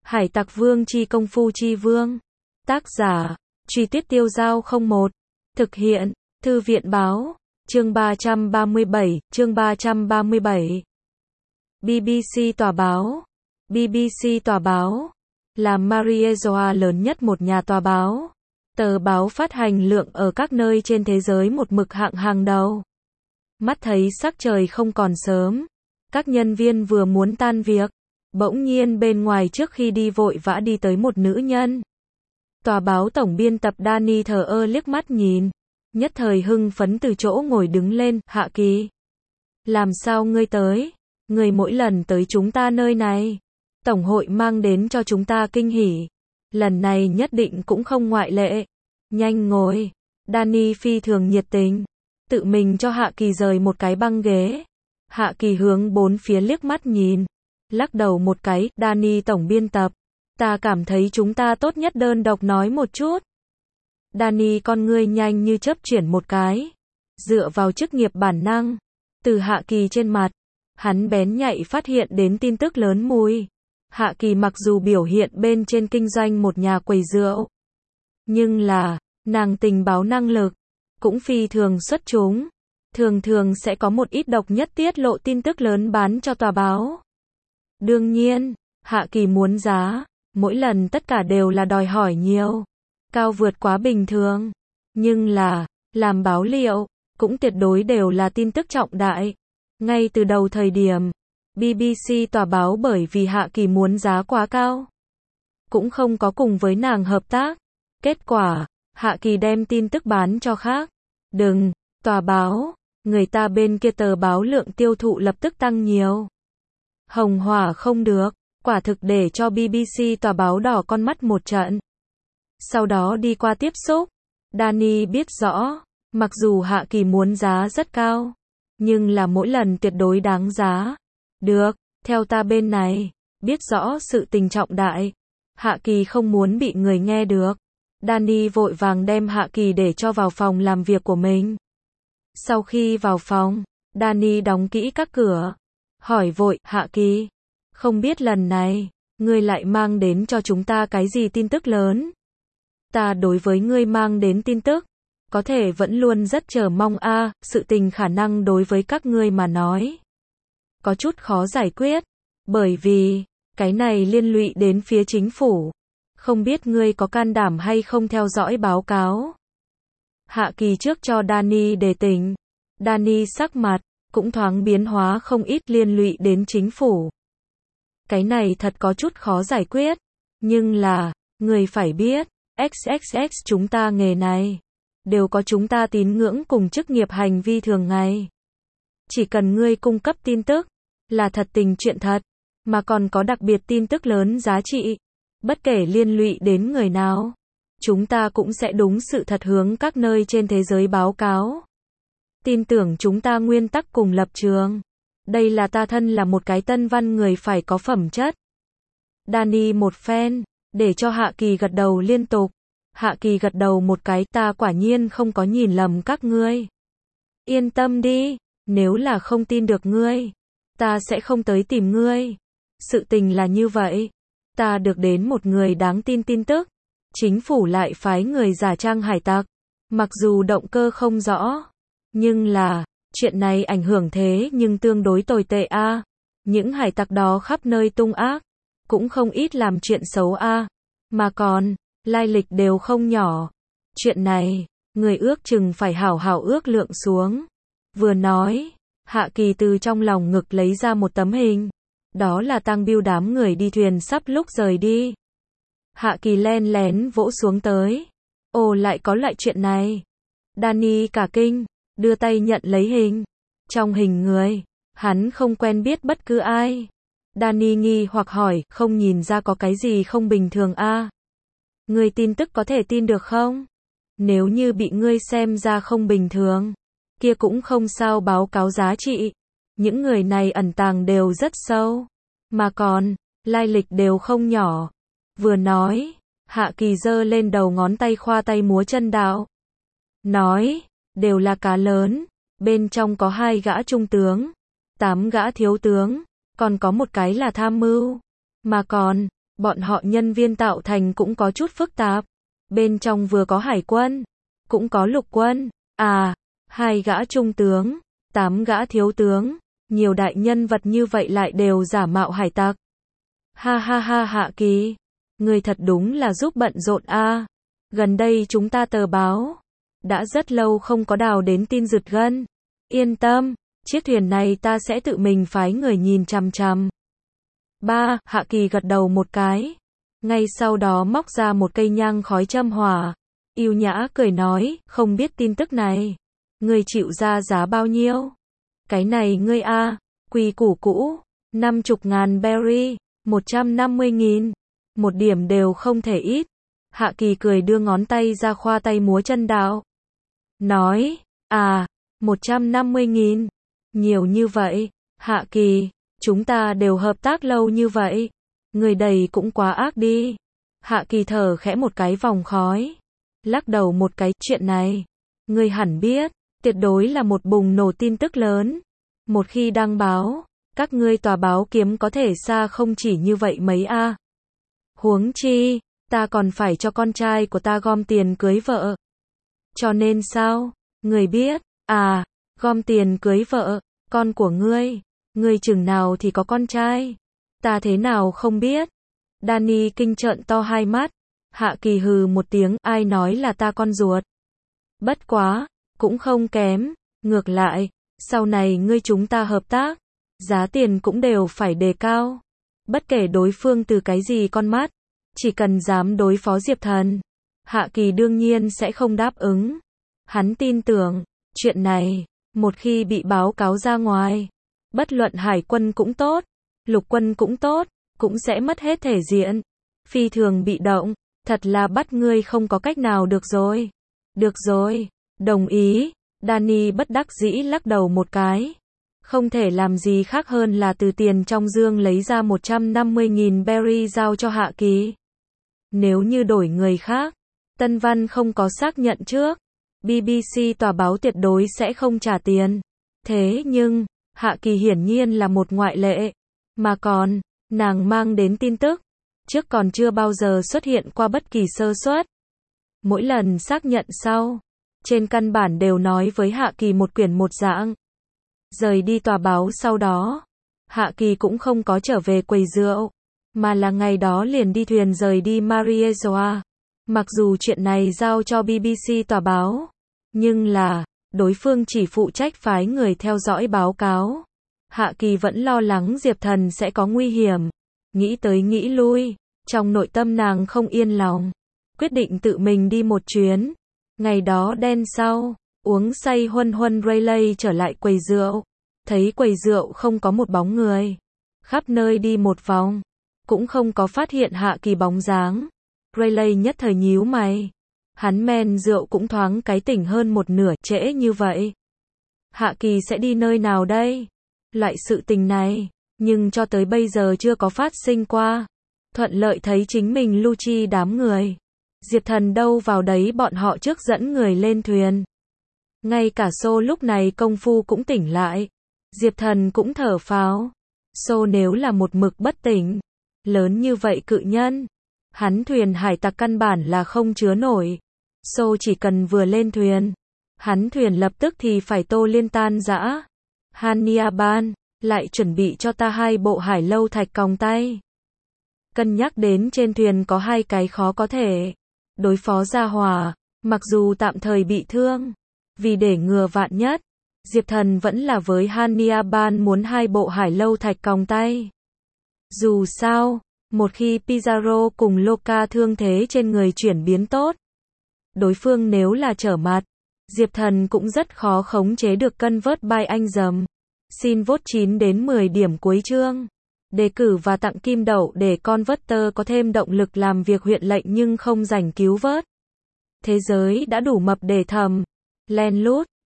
Hải Tặc Vương chi công phu chi vương. Tác giả, Truy Tuyết Tiêu Dao 01. Thực hiện, Thư viện Báo. Chương 337, chương 337. BBC Tòa báo. BBC Tòa báo là Marietta lớn nhất một nhà tòa báo. Tờ báo phát hành lượng ở các nơi trên thế giới một mực hạng hàng đầu. Mắt thấy sắc trời không còn sớm, các nhân viên vừa muốn tan việc, bỗng nhiên bên ngoài trước khi đi vội vã đi tới một nữ nhân. Tòa báo tổng biên tập Danny thờ ơ liếc mắt nhìn, nhất thời hưng phấn từ chỗ ngồi đứng lên. Hạ Kỳ, làm sao ngươi tới? Ngươi mỗi lần tới chúng ta nơi này, tổng hội mang đến cho chúng ta kinh hỉ. Lần này nhất định cũng không ngoại lệ. Nhanh ngồi. Danny phi thường nhiệt tình, tự mình cho Hạ Kỳ rời một cái băng ghế. Hạ Kỳ hướng bốn phía liếc mắt nhìn, lắc đầu một cái. Danny tổng biên tập, ta cảm thấy chúng ta tốt nhất đơn độc nói một chút. Danny con ngươi nhanh như chớp chuyển một cái, dựa vào chức nghiệp bản năng, từ Hạ Kỳ trên mặt, hắn bén nhạy phát hiện đến tin tức lớn mùi. Hạ Kỳ mặc dù biểu hiện bên trên kinh doanh một nhà quầy rượu, nhưng là, nàng tình báo năng lực cũng phi thường xuất chúng, thường thường sẽ có một ít độc nhất tiết lộ tin tức lớn bán cho tòa báo. Đương nhiên, Hạ Kỳ muốn giá, mỗi lần tất cả đều là đòi hỏi nhiều, cao vượt quá bình thường, nhưng là, làm báo liệu, cũng tuyệt đối đều là tin tức trọng đại. Ngay từ đầu thời điểm, BBC tòa báo bởi vì Hạ Kỳ muốn giá quá cao, cũng không có cùng với nàng hợp tác. Kết quả, Hạ Kỳ đem tin tức bán cho khác. Đừng, tòa báo, người ta bên kia tờ báo lượng tiêu thụ lập tức tăng nhiều. Hồng hỏa không được, quả thực để cho BBC tòa báo đỏ con mắt một trận. Sau đó đi qua tiếp xúc, Danny biết rõ, mặc dù Hạ Kỳ muốn giá rất cao, nhưng là mỗi lần tuyệt đối đáng giá. Được, theo ta bên này, biết rõ sự tình trọng đại. Hạ Kỳ không muốn bị người nghe được. Danny vội vàng đem Hạ Kỳ để cho vào phòng làm việc của mình. Sau khi vào phòng, Danny đóng kỹ các cửa, hỏi vội, Hạ Kỳ, không biết lần này, ngươi lại mang đến cho chúng ta cái gì tin tức lớn? Ta đối với ngươi mang đến tin tức, có thể vẫn luôn rất chờ mong sự tình khả năng đối với các ngươi mà nói có chút khó giải quyết, bởi vì, cái này liên lụy đến phía chính phủ. Không biết ngươi có can đảm hay không theo dõi báo cáo. Hạ Kỳ trước cho Danny đề tỉnh. Danny sắc mặt, cũng thoáng biến hóa không ít. Liên lụy đến chính phủ. Cái này thật có chút khó giải quyết. Nhưng là, người phải biết, XXX chúng ta nghề này, đều có chúng ta tín ngưỡng cùng chức nghiệp hành vi thường ngày. Chỉ cần ngươi cung cấp tin tức, là thật tình chuyện thật, mà còn có đặc biệt tin tức lớn giá trị. Bất kể liên lụy đến người nào, chúng ta cũng sẽ đúng sự thật hướng các nơi trên thế giới báo cáo. Tin tưởng chúng ta nguyên tắc cùng lập trường. Đây là ta thân là một cái tân văn người phải có phẩm chất. Danny một phen, để cho Hạ Kỳ gật đầu liên tục. Hạ Kỳ gật đầu một cái, ta quả nhiên không có nhìn lầm các ngươi. Yên tâm đi, nếu là không tin được ngươi, ta sẽ không tới tìm ngươi. Sự tình là như vậy. Ta được đến một người đáng tin tin tức, chính phủ lại phái người giả trang hải tặc, mặc dù động cơ không rõ, nhưng là, chuyện này ảnh hưởng thế nhưng tương đối tồi tệ những hải tặc đó khắp nơi tung ác, cũng không ít làm chuyện xấu mà còn, lai lịch đều không nhỏ. Chuyện này, người ước chừng phải hảo hảo ước lượng xuống. Vừa nói, Hạ Kỳ từ trong lòng ngực lấy ra một tấm hình. Đó là Tăng Biêu đám người đi thuyền sắp lúc rời đi. Hạ Kỳ len lén vỗ xuống tới. Ồ, lại có loại chuyện này. Danny cả kinh, đưa tay nhận lấy hình. Trong hình người, hắn không quen biết bất cứ ai. Danny nghi hoặc hỏi, không nhìn ra có cái gì không bình thường Ngươi tin tức có thể tin được không? Nếu như bị ngươi xem ra không bình thường, kia cũng không sao, báo cáo giá trị. Những người này ẩn tàng đều rất sâu, mà còn, lai lịch đều không nhỏ. Vừa nói, Hạ Kỳ giơ lên đầu ngón tay khoa tay múa chân đạo. Nói, đều là cá lớn, bên trong có 2 gã trung tướng, 8 gã thiếu tướng, còn có một cái là tham mưu. Mà còn, Bọn họ nhân viên tạo thành cũng có chút phức tạp. Bên trong vừa có hải quân, cũng có lục quân, 2 gã trung tướng, 8 gã thiếu tướng, nhiều đại nhân vật như vậy lại đều giả mạo hải tặc. Ha ha ha, Hạ Kỳ, người thật đúng là giúp bận rộn a. Gần đây chúng ta tờ báo đã rất lâu không có đào đến tin giật gân. Yên tâm, chiếc thuyền này ta sẽ tự mình phái người nhìn chằm chằm. Hạ Kỳ gật đầu một cái. Ngay sau đó móc ra một cây nhang khói châm hỏa. Yêu nhã cười nói, không biết tin tức này. Ngươi chịu ra giá bao nhiêu? Cái này ngươi quy củ cũ, 50.000 berry, 150.000. Một điểm đều không thể ít. Hạ Kỳ cười đưa ngón tay ra khoa tay múa chân đạo. Nói, 150.000. Nhiều như vậy, Hạ Kỳ, chúng ta đều hợp tác lâu như vậy. Người đầy cũng quá ác đi. Hạ Kỳ thở khẽ một cái vòng khói. Lắc đầu một cái, chuyện này. Người hẳn biết, tuyệt đối là một bùng nổ tin tức lớn. Một khi đăng báo, các ngươi tòa báo kiếm có thể xa không chỉ như vậy mấy Huống chi, ta còn phải cho con trai của ta gom tiền cưới vợ. Cho nên sao? Người biết, gom tiền cưới vợ, con của ngươi chừng nào thì có con trai? Ta thế nào không biết? Danny kinh trợn to hai mắt. Hạ Kỳ hừ một tiếng, ai nói là ta con ruột? Bất quá, cũng không kém, ngược lại, sau này chúng ta hợp tác, giá tiền cũng đều phải đề cao. Bất kể đối phương từ cái gì con mắt, chỉ cần dám đối phó Diệp Thần, Hạ Kỳ đương nhiên sẽ không đáp ứng. Hắn tin tưởng, chuyện này, một khi bị báo cáo ra ngoài, bất luận hải quân cũng tốt, lục quân cũng tốt, cũng sẽ mất hết thể diện. Phi thường bị động, thật là bắt ngươi không có cách nào được rồi. Được rồi, đồng ý. Danny bất đắc dĩ lắc đầu một cái. Không thể làm gì khác hơn là từ tiền trong dương lấy ra 150.000 berry giao cho Hạ Kỳ. Nếu như đổi người khác, Tân Văn không có xác nhận trước, BBC tòa báo tuyệt đối sẽ không trả tiền. Thế nhưng, Hạ Kỳ hiển nhiên là một ngoại lệ. Mà còn, nàng mang đến tin tức, trước còn chưa bao giờ xuất hiện qua bất kỳ sơ suất. Mỗi lần xác nhận sau, trên căn bản đều nói với Hạ Kỳ một quyển một dạng. Rời đi tòa báo sau đó, Hạ Kỳ cũng không có trở về quầy rượu, mà là ngày đó liền đi thuyền rời đi Mariezua. Mặc dù chuyện này giao cho BBC tòa báo, nhưng là, đối phương chỉ phụ trách phái người theo dõi báo cáo. Hạ Kỳ vẫn lo lắng Diệp Thần sẽ có nguy hiểm. Nghĩ tới nghĩ lui, trong nội tâm nàng không yên lòng. Quyết định tự mình đi một chuyến. Ngày đó đen sau, uống say huân huân Rayleigh trở lại quầy rượu. Thấy quầy rượu không có một bóng người. Khắp nơi đi một vòng, cũng không có phát hiện Hạ Kỳ bóng dáng. Rayleigh nhất thời nhíu mày. Hắn men rượu cũng thoáng cái tỉnh hơn một nửa, trễ như vậy. Hạ Kỳ sẽ đi nơi nào đây? Loại sự tình này, nhưng cho tới bây giờ chưa có phát sinh qua. Thuận lợi thấy chính mình lưu chi đám người. Diệp Thần đâu vào đấy bọn họ trước dẫn người lên thuyền. Ngay cả Xô lúc này công phu cũng tỉnh lại. Diệp Thần cũng thở phào. Xô nếu là một mực bất tỉnh, lớn như vậy cự nhân, hắn thuyền hải tặc căn bản là không chứa nổi. Xô chỉ cần vừa lên thuyền, hắn thuyền lập tức thì phải tô liên tan rã. Hannibal, lại chuẩn bị cho ta 2 bộ hải lâu thạch còng tay. Cân nhắc đến trên thuyền có 2 cái khó có thể đối phó ra hỏa, mặc dù tạm thời bị thương, vì để ngừa vạn nhất, Diệp Thần vẫn là với Hannibal muốn 2 bộ hải lâu thạch còng tay. Dù sao, một khi Pizarro cùng Loca thương thế trên người chuyển biến tốt, đối phương nếu là trở mặt, Diệp Thần cũng rất khó khống chế được cân vớt bay anh dầm. Xin vote 9 đến 10 điểm cuối chương. Đề cử và tặng kim đậu để con vớtter có thêm động lực làm việc huyện lệnh nhưng không rảnh cứu vớt. Thế giới đã đủ mập để thầm. Len lút.